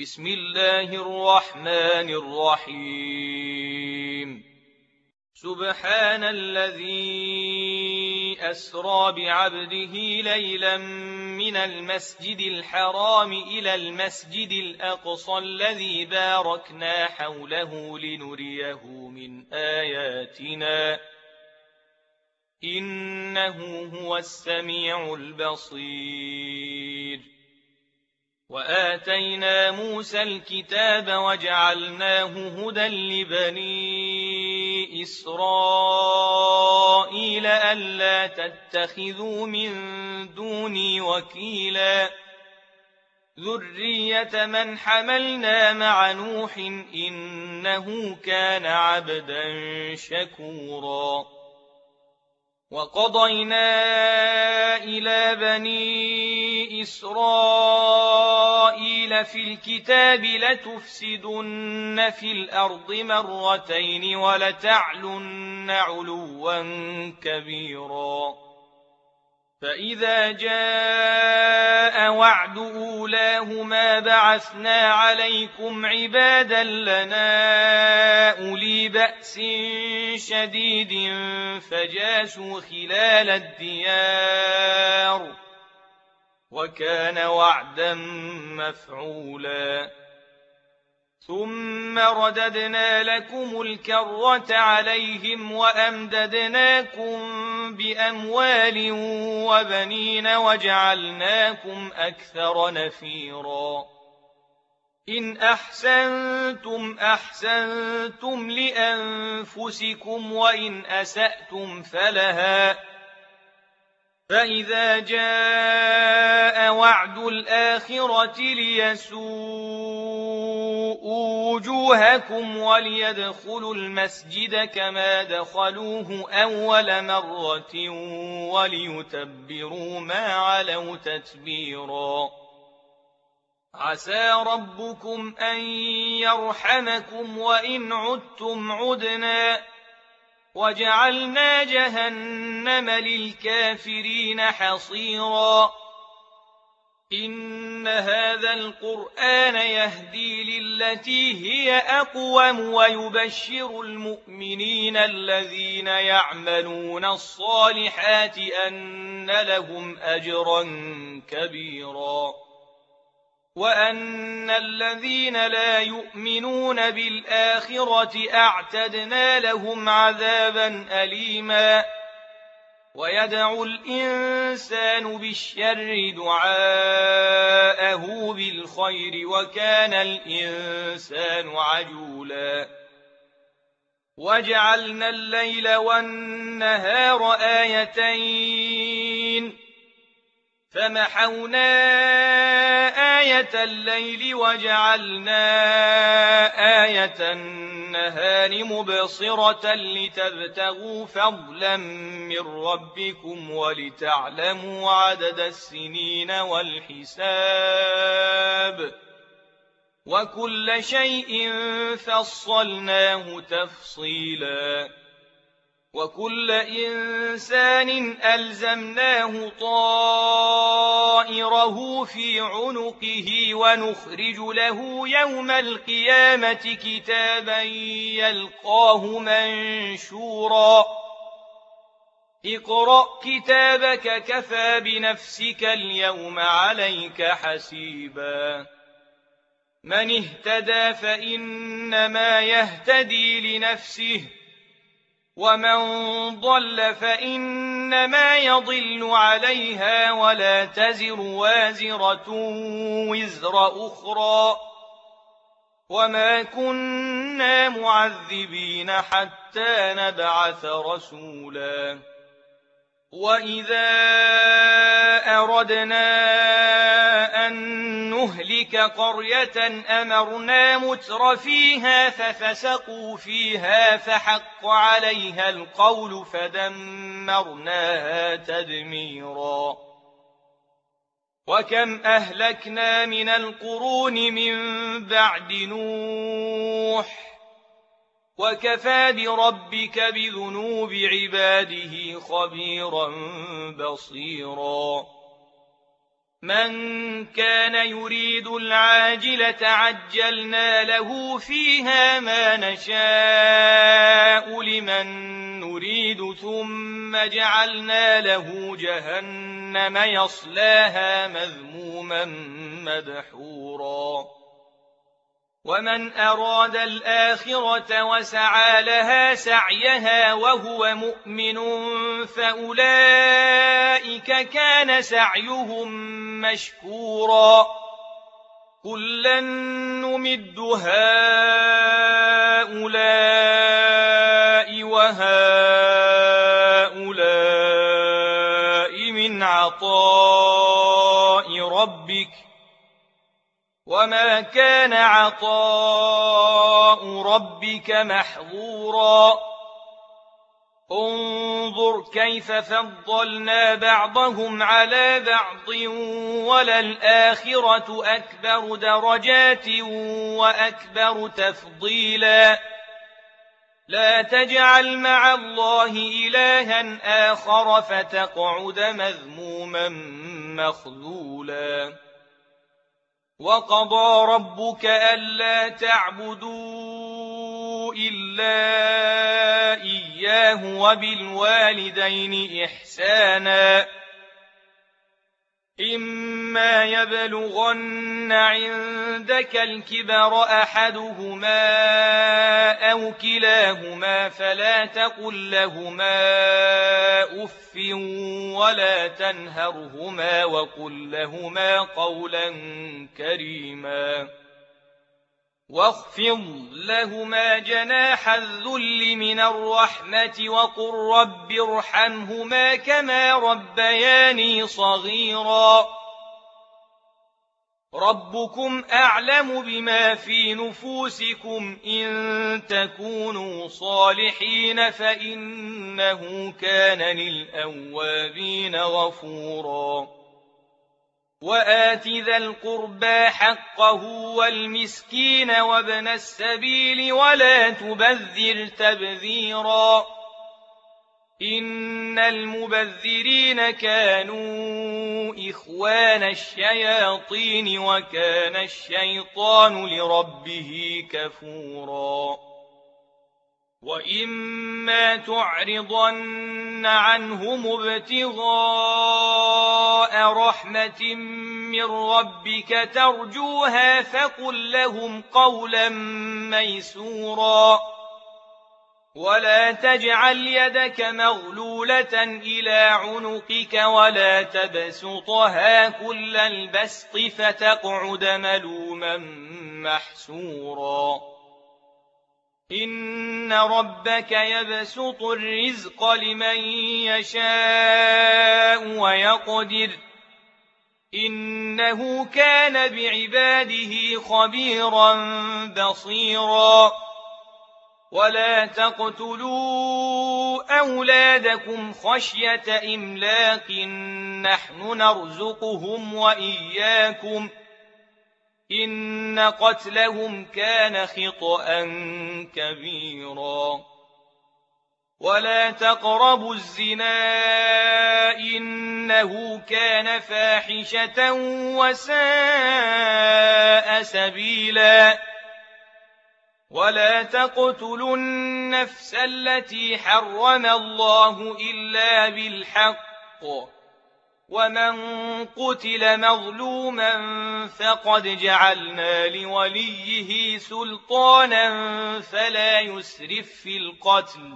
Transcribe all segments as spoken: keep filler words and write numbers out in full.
بسم الله الرحمن الرحيم سبحان الذي أسرى بعبده ليلا من المسجد الحرام إلى المسجد الأقصى الذي باركنا حوله لنريه من آياتنا إنه هو السميع البصير وآتينا موسى الكتاب وجعلناه هدى لبني إسرائيل ألا تتخذوا من دوني وكيلا ذرية من حملنا مع نوح إنه كان عبدا شكورا وقضينا إلى بني إسرائيل في الكتاب لتفسدن في الأرض مرتين ولتعلن علوا كبيرا فإذا جاء وعد أولاهما بعثنا عليكم عبادا لنا أولي بأس شديد فجاسوا خلال الديار وكان وعدا مفعولا ثم رددنا لكم الكرة عليهم وأمددناكم بأموال وبنين وجعلناكم أكثر نفيرا إن أحسنتم أحسنتم لأنفسكم وإن أسأتم فلها فإذا جاء وعد الآخرة ليسوءوا وجوهكم وليدخلوا المسجد كما دخلوه أول مرة وليتبروا ما علوا تتبيرا عسى ربكم أن يرحمكم وإن عدتم عدنا وجعلنا جهنم للكافرين حصيرا إن هذا القرآن يهدي للتي هي أقوم ويبشر المؤمنين الذين يعملون الصالحات أن لهم أجرا كبيرا وأن الذين لا يؤمنون بالآخرة أعتدنا لهم عذابا أليما ويدعو الإنسان بالشر دعاءه بالخير وكان الإنسان عجولا وجعلنا الليل والنهار آيتين فمحونا آية الليل وجعلنا آية النهار مبصرة لتبتغوا فضلا من ربكم ولتعلموا عدد السنين والحساب وكل شيء فصلناه تفصيلا وكل إنسان ألزمناه طائره في عنقه ونخرج له يوم القيامة كتابا يلقاه منشورا اقرأ كتابك كفى بنفسك اليوم عليك حسيبا من اهتدى فإنما يهتدي لنفسه ومن ضل فإنما يضل عليها ولا تزر وازرة وزر أخرى وما كنا معذبين حتى نبعث رسولا وإذا أردنا أن نهلك قرية أمرنا متر فيها ففسقوا فيها فحق عليها القول فدمرناها تدميرا وكم أهلكنا من القرون من بعد نوح وكفى بربك بذنوب عباده خبيرا بصيرا من كان يريد العاجلة عجلنا له فيها ما نشاء لمن نريد ثم جعلنا له جهنم يصلاها مذموما مدحورا ومن أراد الآخرة وسعى لها سعيها وهو مؤمن فأولئك كان سعيهم مشكورا كلا نمد هؤلاء وهؤلاء من عطاء ربك وما كان عطاء ربك محظورا انظر كيف فضلنا بعضهم على بعض وللآخرة أكبر درجات وأكبر تفضيلا لا تجعل مع الله إلها آخر فتقعد مذموما مخذولا وقضى ربك ألا تعبدوا إلا إياه وبالوالدين إحسانا إما يبلغن عندك الكبر أحدهما أو كلاهما فلا تقل لهما أف ولا تنهرهما وقل لهما قولا كريما واخفض لهما جناح الذل من الرحمة وقل رب ارحمهما كما ربياني صغيرا ربكم أعلم بما في نفوسكم إن تكونوا صالحين فإنه كان للأوابين غفورا وآت ذا القربى حقه والمسكين وابن السبيل ولا تبذر تبذيرا إن المبذرين كانوا إخوان الشياطين وكان الشيطان لربه كفورا وإما تعرضن عنهم ابتغاء رحمة من ربك ترجوها فقل لهم قولا ميسورا ولا تجعل يدك مغلولة إلى عنقك ولا تبسطها كل البسط فتقعد ملوما محسورا إن ربك يبسط الرزق لمن يشاء ويقدر إنه كان بعباده خبيرا بصيرا ولا تقتلوا أولادكم خشية إملاق نحن نرزقهم وإياكم إن قتلهم كان خطأ كبيرا ولا تقربوا الزنا إنه كان فاحشة وساء سبيلا ولا تقتلوا النفس التي حرم الله إلا بالحق ومن قتل مظلوما فقد جعلنا لوليه سلطانا فلا يسرف في القتل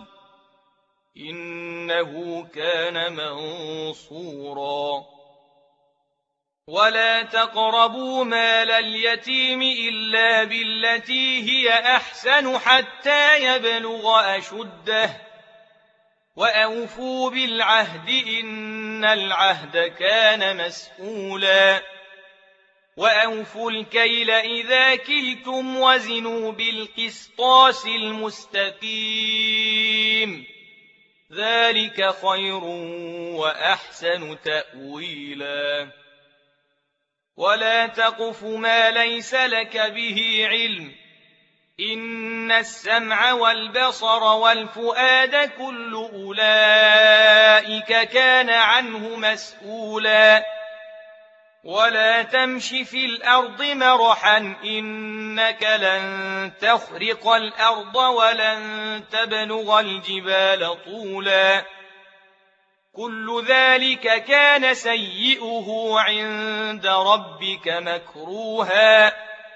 إنه كان منصورا ولا تقربوا مال اليتيم إلا بالتي هي أحسن حتى يبلغ أشده وأوفوا بالعهد إن العهد كان مسؤولا وأوفوا الكيل إذا كلتم وزنوا بالقسطاس المستقيم ذلك خير وأحسن تأويلا ولا تقف ما ليس لك به علم إن السمع والبصر والفؤاد كل أولئك كان عنه مسؤولا ولا تمش في الأرض مرحا إنك لن تخرق الأرض ولن تبلغ الجبال طولا كل ذلك كان سيئه عند ربك مكروها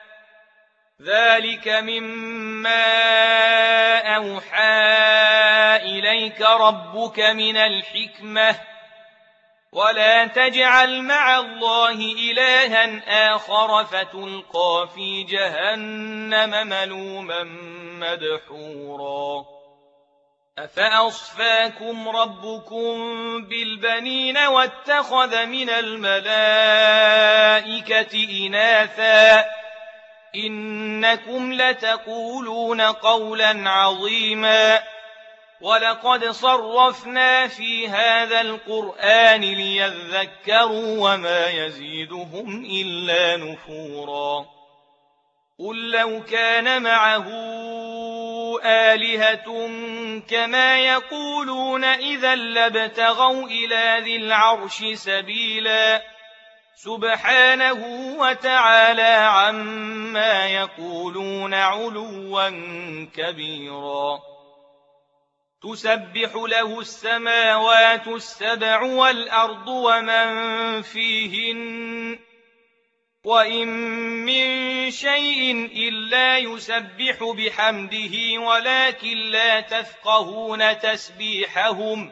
ذلك مما أوحى إليك ربك من الحكمة ولا تجعل مع الله إلها آخر فتلقى في جهنم ملوما مدحورا أفأصفاكم ربكم بالبنين واتخذ من الملائكة إناثا إنكم لتقولون قولا عظيما ولقد صرفنا في هذا القرآن ليذكروا وما يزيدهم إلا نفورا قل لو كان معه آلهة كما يقولون إذا لابتغوا إلى ذي العرش سبيلا سبحانه وتعالى عما يقولون علوا كبيرا تسبح له السماوات السبع والأرض ومن فيهن وإن من شيء إلا يسبح بحمده ولكن لا تفقهون تسبيحهم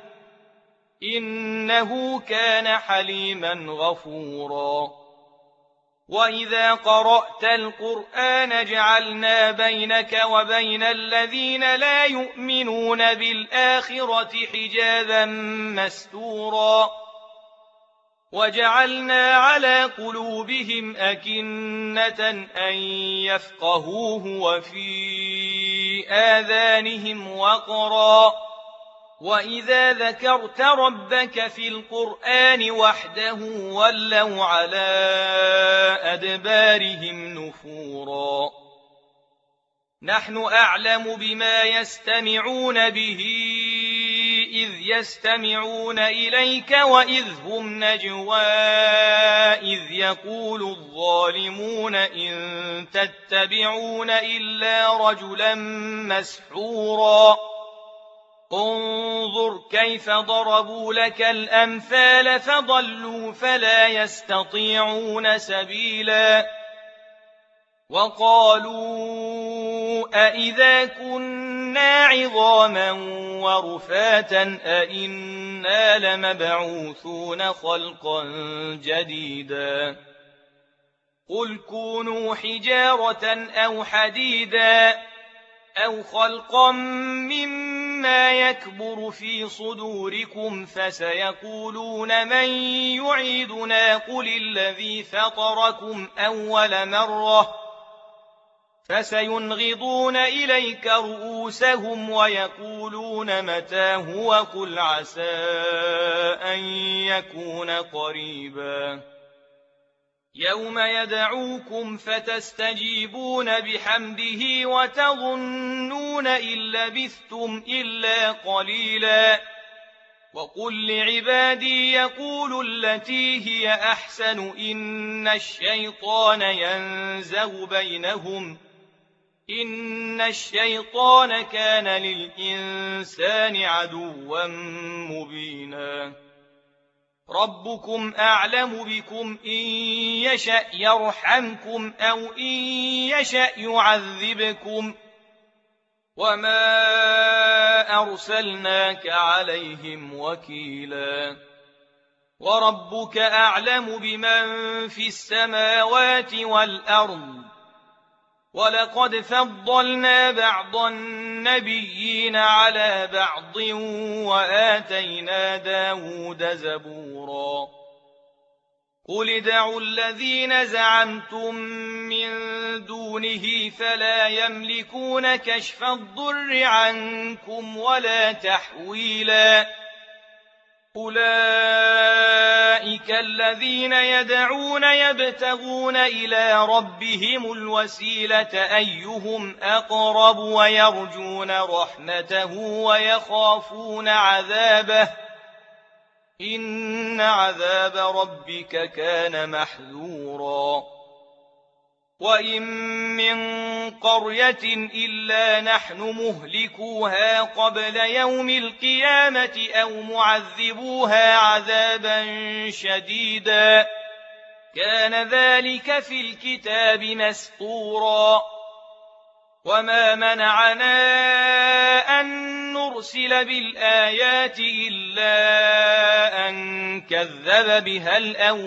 إنه كان حليما غفورا وإذا قرأت القرآن جعلنا بينك وبين الذين لا يؤمنون بالآخرة حجابا مستورا وجعلنا على قلوبهم أكنة أن يفقهوه وفي آذانهم وقرا وإذا ذكرت ربك في القرآن وحده ولوا على أدبارهم نفورا نحن أعلم بما يستمعون به إذ يستمعون إليك وإذ هم نجوى إذ يقول الظالمون إن تتبعون إلا رجلا مسحورا انظر كيف ضربوا لك الأمثال فضلوا فلا يستطيعون سبيلا وقالوا أئذا كنا عظاما ورفاتا أئنا لمبعوثون خلقا جديدا قل كونوا حجارة أو حديدا أو خلقا مما يكبر في صدوركم فسيقولون من يعيدنا قل الذي فطركم أول مرة فسينغضون إليك رؤوسهم ويقولون متى هو قل عسى أن يكون قريبا يوم يدعوكم فتستجيبون بحمده وتظنون إن لبثتم إلا قليلا وقل لعبادي يقولوا التي هي أحسن إن الشيطان ينزغ بينهم إن الشيطان كان للإنسان عدوا مبينا ربكم أعلم بكم إن يشأ يرحمكم أو إن يشأ يعذبكم وما أرسلناك عليهم وكيلا وربك أعلم بمن في السماوات والأرض ولقد فضلنا بعض النبيين على بعض وآتينا داود زبورا قل ادعوا الذين زعمتم من دونه فلا يملكون كشف الضر عنكم ولا تحويلا أولئك الذين يدعون يبتغون إلى ربهم الوسيلة أيهم أقرب ويرجون رحمته ويخافون عذابه إن عذاب ربك كان محذورا وإن من قرية إلا نحن مهلكوها قبل يوم القيامة أو معذبوها عذابا شديدا كان ذلك في الكتاب مسطورا وما منعنا أن نرسل بالآيات إلا أن كذب بها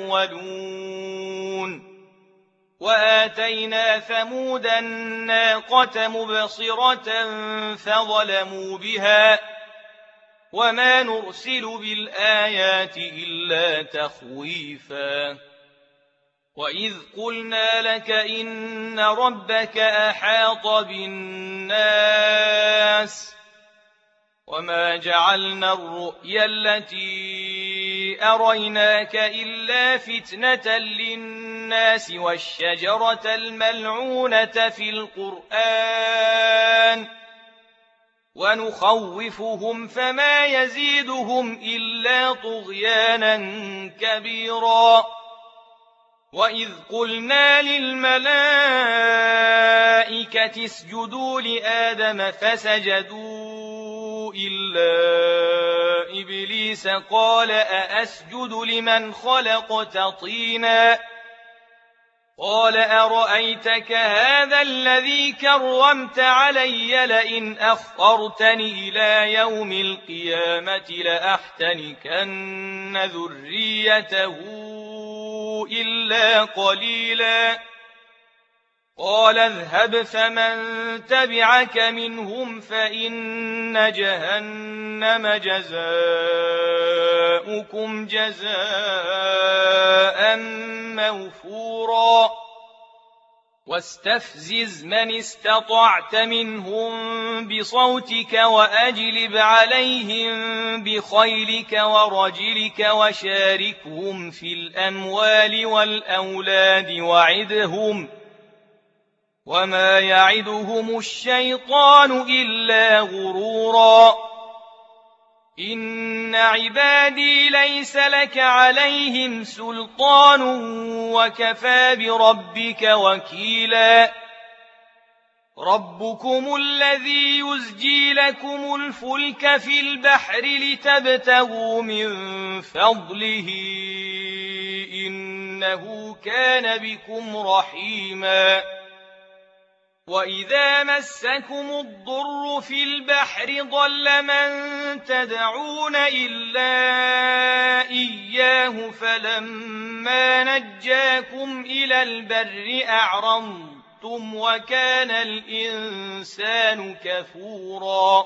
الأولون وآتينا ثمود الناقة مبصرة فظلموا بها وما نرسل بالآيات إلا تخويفا وإذ قلنا لك إن ربك أحاط بالناس وما جعلنا الرؤيا التي أريناك إلا فتنة للناس والشجرة الملعونة في القرآن ونخوفهم فما يزيدهم إلا طغيانا كبيرا وإذ قلنا للملائكة اسجدوا لآدم فسجدوا إلا إبليس قال أأسجد لمن خلقت طينا قال أرأيتك هذا الذي كرمت علي لئن أخرتني إلى يوم القيامة لأحتنكن ذريته إلا قليلا قال اذهب فمن تبعك منهم فإن جهنم جزاؤكم جزاء موفورا واستفزز من استطعت منهم بصوتك وأجلب عليهم بخيلك ورجلك وشاركهم في الأموال والأولاد وعدهم وما يعدهم الشيطان إلا غرورا إن عبادي ليس لك عليهم سلطان وكفى بربك وكيلا ربكم الذي يزجي لكم الفلك في البحر لتبتغوا من فضله إنه كان بكم رحيما وإذا مسكم الضر في البحر ضل من تدعون إلا إياه فلما نجاكم إلى البر أعرضتم وكان الإنسان كفورا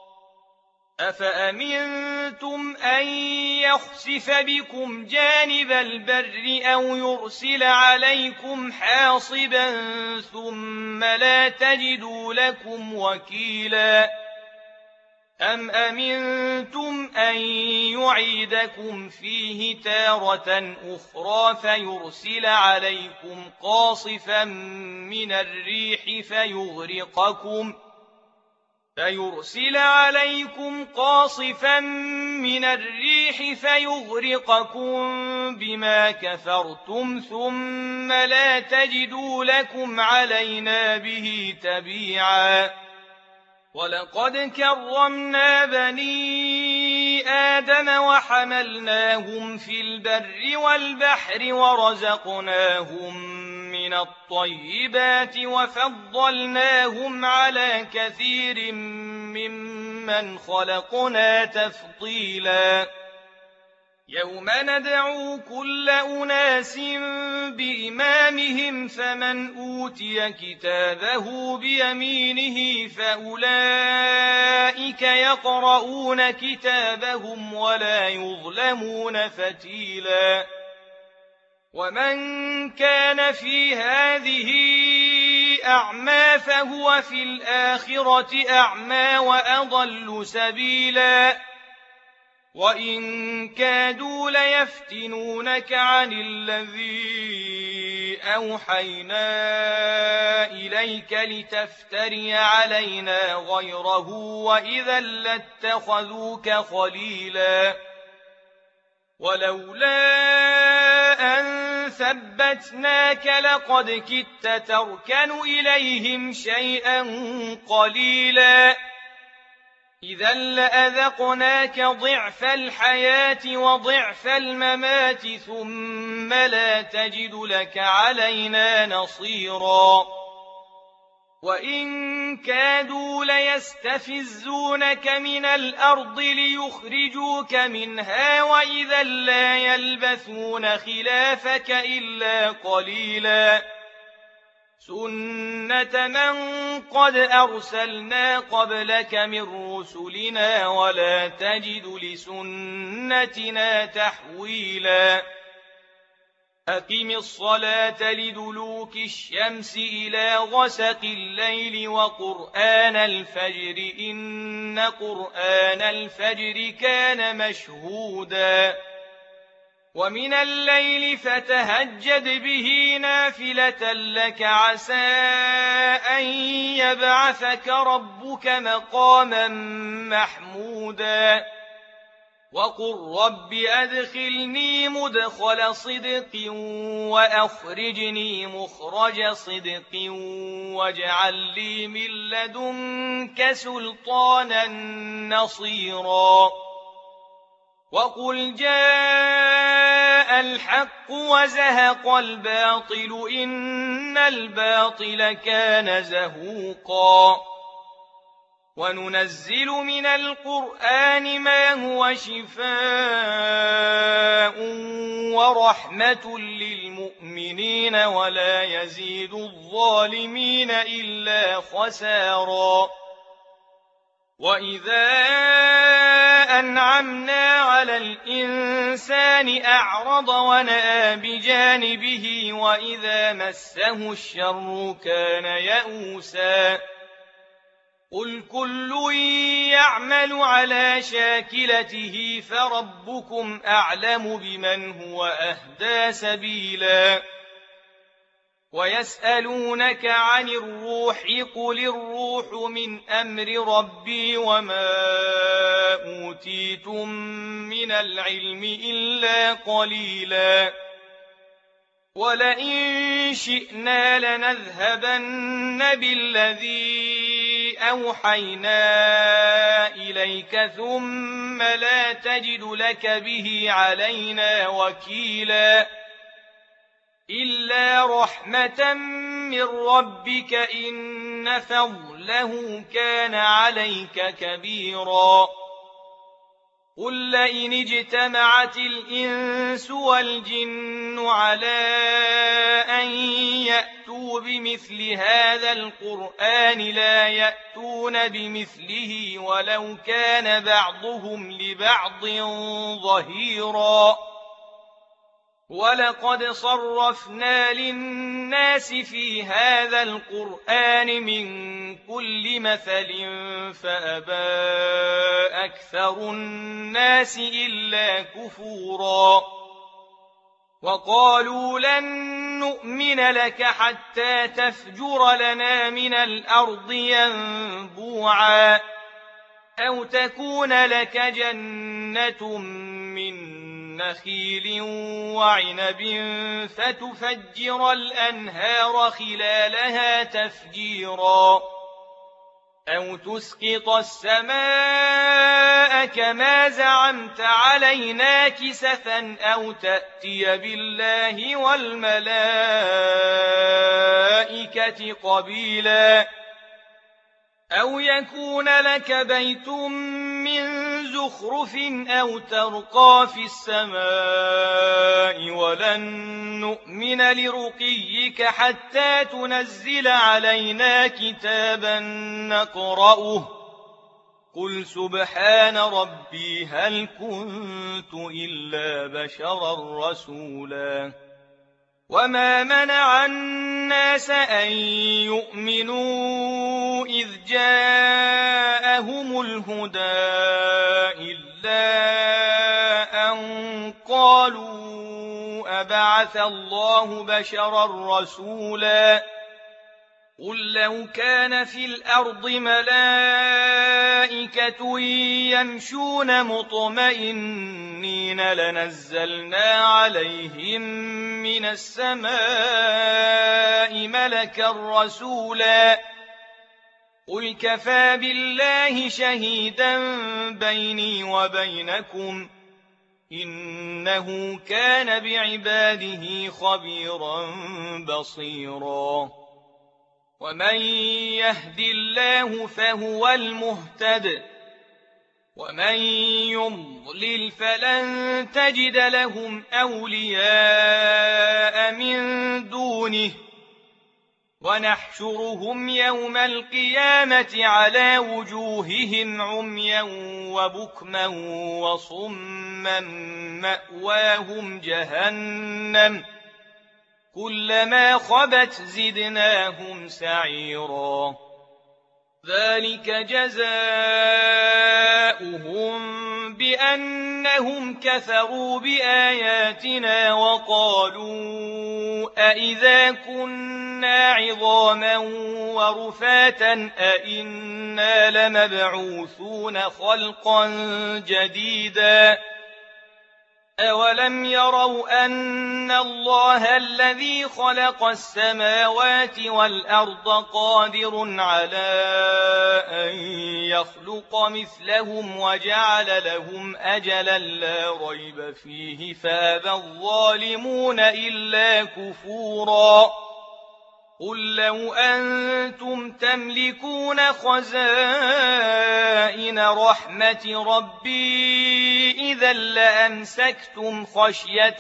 أفأمنتم أن يخسف بكم جانب البر أو يرسل عليكم حاصبا ثم لا تجدوا لكم وكيلا أم أمنتم أن يعيدكم فيه تارة أخرى فيرسل عليكم قاصفا من الريح فيغرقكم فيرسل عليكم قاصفا من الريح فيغرقكم بما كفرتم ثم لا تجدوا لكم علينا به تبيعا ولقد كرمنا بني آدم وحملناهم في البر والبحر ورزقناهم من الطيبات وفضلناهم على كثير ممن خلقنا تفضيلا يوم ندعو كل أناس بإمامهم فمن أوتي كتابه بيمينه فأولئك يقرؤون كتابهم ولا يظلمون فتيلا ومن كان في هذه أعمى فهو في الآخرة أعمى وأضل سبيلا وإن كادوا ليفتنونك عن الذي أوحينا إليك لتفتري علينا غيره وإذا لاتخذوك خليلا ولولا أن ثبتناك لقد كدت تركن إليهم شيئا قليلا إذا لأذقناك ضعف الحياة وضعف الممات ثم لا تجد لك علينا نصيرا وإن كادوا ليستفزونك من الأرض ليخرجوك منها وإذا لا يلبثون خلافك إلا قليلا سنة من قد أرسلنا قبلك من رسلنا ولا تجد لسنتنا تحويلا أقم الصلاة لدلوك الشمس إلى غسق الليل وقرآن الفجر إن قرآن الفجر كان مشهودا ومن الليل فتهجد به نافلة لك عسى أن يبعثك ربك مقاما محمودا وقل رب أدخلني مدخل صدق وأخرجني مخرج صدق واجعل لي من لدنك سلطانا نصيرا وقل جاء الحق وزهق الباطل إن الباطل كان زهوقا وننزل من القرآن ما هو شفاء ورحمة للمؤمنين ولا يزيد الظالمين إلا خسارا وإذا أنعمنا على الإنسان أعرض ونأى بجانبه وإذا مسه الشر كان يئوسا قل كل يعمل على شاكلته فربكم أعلم بمن هو أهدى سبيلا ويسألونك عن الروح قل الروح من أمر ربي وما أوتيتم من العلم إلا قليلا ولئن شئنا لنذهبن بالذي أوحينا إليك ثم لا تجد لك به علينا وكيلا إلا رحمة من ربك إن فضله كان عليك كبيرا قل لئن اجتمعت الإنس والجن على أن يأتوا بمثل هذا القرآن لا يأتون بمثله ولو كان بعضهم لبعض ظهيرا ولقد صرفنا للناس في هذا القرآن من كل مثل فأبى أكثر الناس إلا كفورا وقالوا لن نؤمن لك حتى تفجر لنا من الأرض ينبوعا أو تكون لك جنة من نخيل وعنب فتفجر الأنهار خلالها تفجيرا أو تسقط السماء كما زعمت علينا كسفا أو تأتي بالله والملائكة قبيلا أو يكون لك بيت من زخرف أو ترقى في السماء ولن نؤمن لرقيك حتى تنزل علينا كتابا نقرأه قل سبحان ربي هل كنت إلا بشرا رسولا وما منع الناس أن يؤمنوا إذ جاءهم الهدى إلا أن قالوا أبعث الله بشرا رسولا قل لو كان في الأرض ملائكة يمشون مطمئنين لنزلنا عليهم من السماء ملكا رسولا قل كفى بالله شهيدا بيني وبينكم إنه كان بعباده خبيرا بصيرا ومن يهد الله فهو المهتد ومن يضلل فلن تجد لهم أولياء من دونه ونحشرهم يوم القيامة على وجوههم عميا وبكما وصما مأواهم جهنم كلما خبت زدناهم سعيرا ذلك جزاؤهم بأنهم كفروا بآياتنا وقالوا أئذا كنا عظاما ورفاتا أئنا لمبعوثون خلقا جديدا أولم يروا أن الله الذي خلق السماوات والأرض قادر على أن يخلق مثلهم وجعل لهم أجلا لا ريب فيه فأبى الظالمون إلا كفورا قل لو أنتم تملكون خزائن رحمة ربي إذا لأمسكتم خشية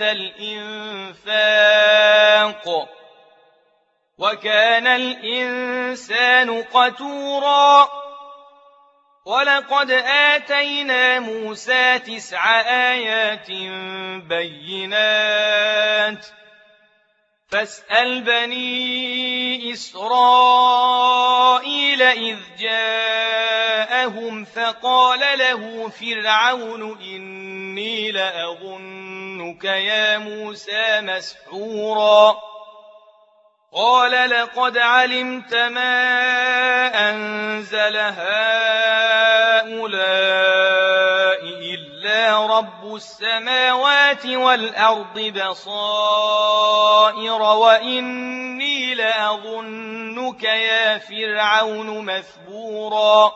الإنفاق وكان الإنسان قتورا ولقد آتينا موسى تسع آيات بينات فاسأل بني إسرائيل إذ جاءهم فقال له فرعون إني لأظنك يا موسى مسحورا قال لقد علمت ما أنزل هؤلاء إلا رب السماوات والأرض بصائر وإني لأظنك يا فرعون مثبورا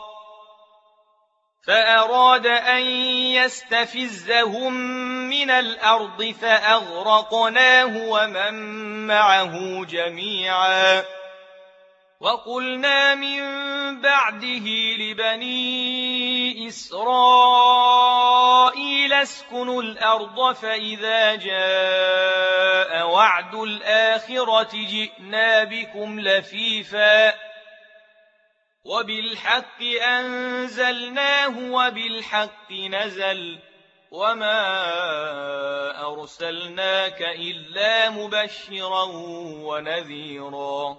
فأراد أن يستفزهم من الأرض فأغرقناه ومن معه جميعا وقلنا من بعده لبني إسرائيل اسكنوا الأرض فإذا جاء وعد الآخرة جئنا بكم لفيفا وبالحق أنزلناه وبالحق نزل وما أرسلناك إلا مبشرا ونذيرا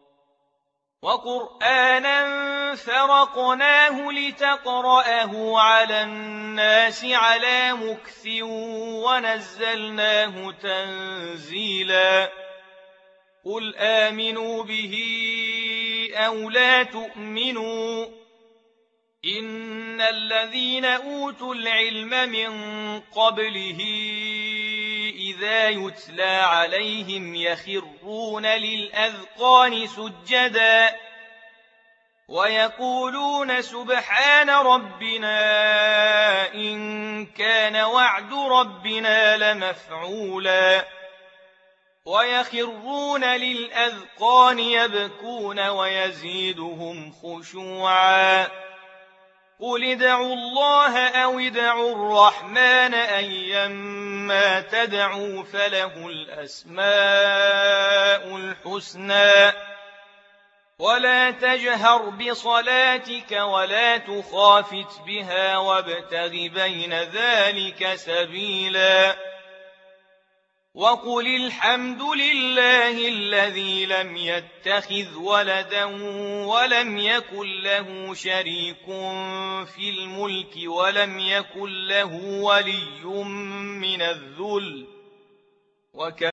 وقرآنا فرقناه لتقرأه على الناس على مكث ونزلناه تنزيلا قل آمنوا به أو لا تؤمنوا إن الذين أوتوا العلم من قبله إذا يتلى عليهم يخرون للأذقان سجدا ويقولون سبحان ربنا إن كان وعد ربنا لمفعولا ويخرون للأذقان يبكون ويزيدهم خشوعا قل ادعوا الله أو ادعوا الرحمن أيما تدعوا فله الأسماء الحسنى ولا تجهر بصلاتك ولا تخافت بها وابتغ بين ذلك سبيلا وقل الحمد لله الذي لم يتخذ ولدا ولم يكن له شريك في الملك ولم يكن له ولي من الذل